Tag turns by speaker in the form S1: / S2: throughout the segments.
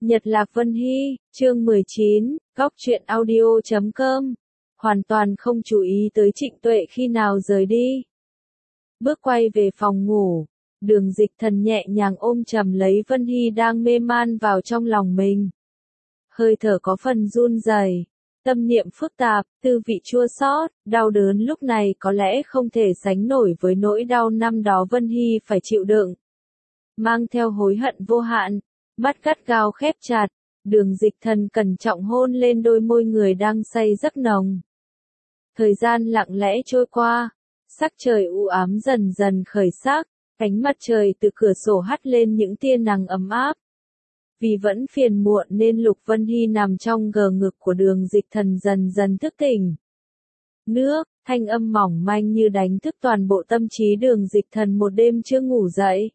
S1: Nhật Lạc Vân Hy, chương 19, góc truyện audio.com. Hoàn toàn không chú ý tới Trịnh Tuệ khi nào rời đi. Bước quay về phòng ngủ, Đường Dịch Thần nhẹ nhàng ôm chầm lấy Vân Hy đang mê man vào trong lòng mình. Hơi thở có phần run rẩy, tâm niệm phức tạp, tư vị chua xót, đau đớn lúc này có lẽ không thể sánh nổi với nỗi đau năm đó Vân Hy phải chịu đựng. Mang theo hối hận vô hạn, mắt gắt gao khép chặt, Đường Dịch Thần cẩn trọng hôn lên đôi môi người đang say giấc nồng. Thời gian lặng lẽ trôi qua, sắc trời u ám dần dần khởi sắc, ánh mặt trời từ cửa sổ hắt lên những tia nắng ấm áp. Vì vẫn phiền muộn nên Lục Vân Hy nằm trong gờ ngực của Đường Dịch Thần dần dần thức tỉnh. Nước, thanh âm mỏng manh như đánh thức toàn bộ tâm trí Đường Dịch Thần một đêm chưa ngủ dậy.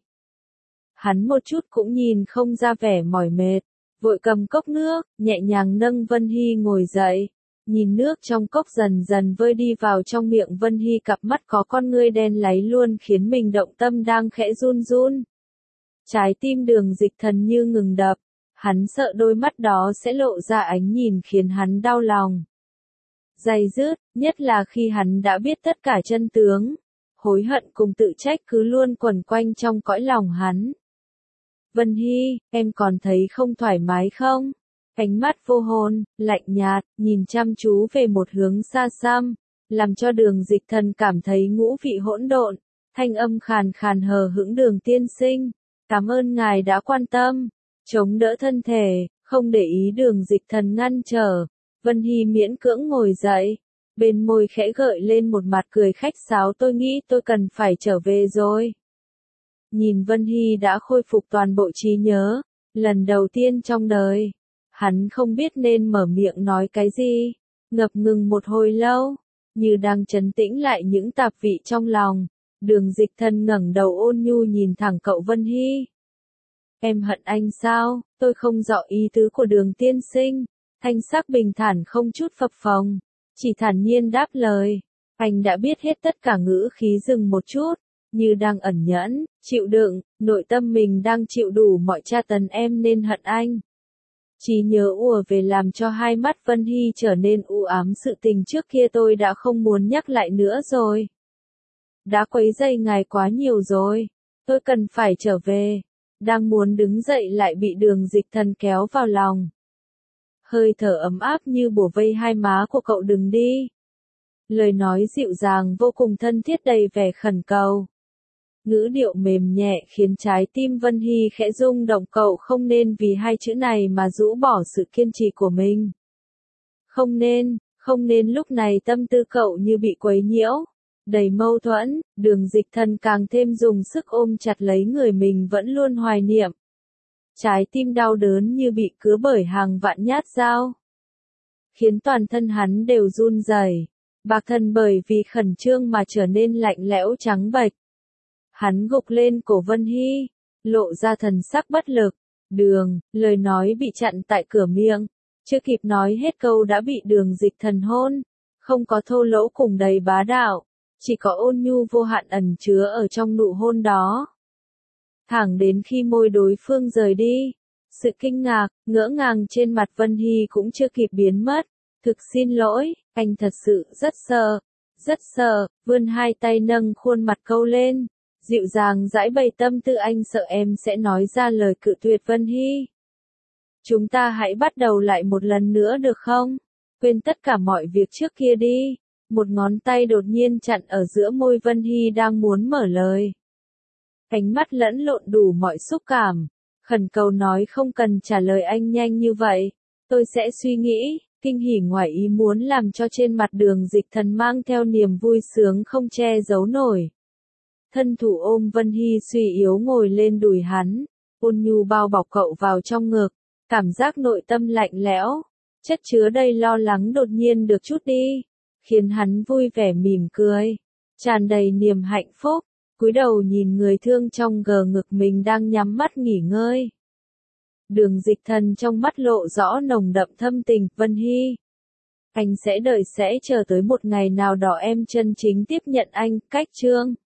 S1: Hắn một chút cũng nhìn không ra vẻ mỏi mệt, vội cầm cốc nước, nhẹ nhàng nâng Vân Hy ngồi dậy. Nhìn nước trong cốc dần dần vơi đi vào trong miệng Vân Hy, cặp mắt có con ngươi đen láy luôn khiến mình động tâm đang khẽ run run. Trái tim Đường Dịch Thần như ngừng đập, hắn sợ đôi mắt đó sẽ lộ ra ánh nhìn khiến hắn đau lòng. Day dứt, nhất là khi hắn đã biết tất cả chân tướng, hối hận cùng tự trách cứ luôn quẩn quanh trong cõi lòng hắn. Vân Hy, em còn thấy không thoải mái không? Ánh mắt vô hồn, lạnh nhạt, nhìn chăm chú về một hướng xa xăm, làm cho Đường Dịch Thần cảm thấy ngũ vị hỗn độn. Thanh âm khàn khàn hờ hững: Đường tiên sinh, cảm ơn ngài đã quan tâm, chống đỡ thân thể. Không để ý Đường Dịch Thần ngăn trở, Vân Hy miễn cưỡng ngồi dậy, bên môi khẽ gợi lên một mặt cười khách sáo: tôi nghĩ tôi cần phải trở về rồi. Nhìn Vân Hy đã khôi phục toàn bộ trí nhớ, lần đầu tiên trong đời, hắn không biết nên mở miệng nói cái gì, ngập ngừng một hồi lâu, như đang trấn tĩnh lại những tạp vị trong lòng. Đường Dịch Thần ngẩng đầu ôn nhu nhìn thẳng cậu Vân Hy. Em hận anh sao? Tôi không rõ ý tứ của Đường tiên sinh. Thanh sắc bình thản không chút phập phồng, chỉ thản nhiên đáp lời. Anh đã biết hết tất cả. Ngữ khí dừng một chút, như đang ẩn nhẫn, chịu đựng, nội tâm mình đang chịu đủ mọi tra tấn em nên hận anh. Trí nhớ ùa về làm cho hai mắt Vân Hy trở nên u ám. Sự tình trước kia tôi đã không muốn nhắc lại nữa rồi. Đã quấy rầy ngài quá nhiều rồi, tôi cần phải trở về. Đang muốn đứng dậy lại bị Đường Dịch Thần kéo vào lòng. Hơi thở ấm áp như bủa vây hai má của cậu: đừng đi. Lời nói dịu dàng vô cùng thân thiết đầy vẻ khẩn cầu. Ngữ điệu mềm nhẹ khiến trái tim Vân Hy khẽ rung động. Cậu không nên vì hai chữ này mà rũ bỏ sự kiên trì của mình. Không nên. Lúc này tâm tư cậu như bị quấy nhiễu, đầy mâu thuẫn. Đường Dịch Thần càng thêm dùng sức ôm chặt lấy người mình vẫn luôn hoài niệm. Trái tim đau đớn như bị cứa bởi hàng vạn nhát dao, khiến toàn thân hắn đều run rẩy. Bạc thân bởi vì khẩn trương mà trở nên lạnh lẽo trắng bệch. Hắn gục lên cổ Vân Hy, lộ ra thần sắc bất lực. Lời nói bị chặn tại cửa miệng, chưa kịp nói hết câu đã bị Đường Dịch Thần hôn. Không có thô lỗ cùng đầy bá đạo, chỉ có ôn nhu vô hạn ẩn chứa ở trong nụ hôn đó. Thẳng đến khi môi đối phương rời đi, sự kinh ngạc, ngỡ ngàng trên mặt Vân Hy cũng chưa kịp biến mất. Thực xin lỗi, anh thật sự rất sợ, vươn hai tay nâng khuôn mặt câu lên, dịu dàng giãi bày tâm tư. Anh sợ em sẽ nói ra lời cự tuyệt Vân Hy. Chúng ta hãy bắt đầu lại một lần nữa được không? Quên tất cả mọi việc trước kia đi. Một ngón tay đột nhiên chặn ở giữa môi Vân Hy đang muốn mở lời. Ánh mắt lẫn lộn đủ mọi xúc cảm, khẩn cầu nói: không cần trả lời anh nhanh như vậy, tôi sẽ suy nghĩ. Kinh hỉ ngoài ý muốn làm cho trên mặt Đường Dịch Thần mang theo niềm vui sướng không che giấu nổi. Thân thủ ôm Vân Hy suy yếu ngồi lên đùi hắn, ôn nhu bao bọc cậu vào trong ngực. Cảm giác nội tâm lạnh lẽo, chất chứa đầy lo lắng đột nhiên được trút đi, khiến hắn vui vẻ mỉm cười, tràn đầy niềm hạnh phúc. Cúi đầu nhìn người thương trong gờ ngực mình đang nhắm mắt nghỉ ngơi. Đường Dịch Thần trong mắt lộ rõ nồng đậm thâm tình. Vân Hy, anh sẽ chờ tới một ngày nào đó em chân chính tiếp nhận anh. Cách chương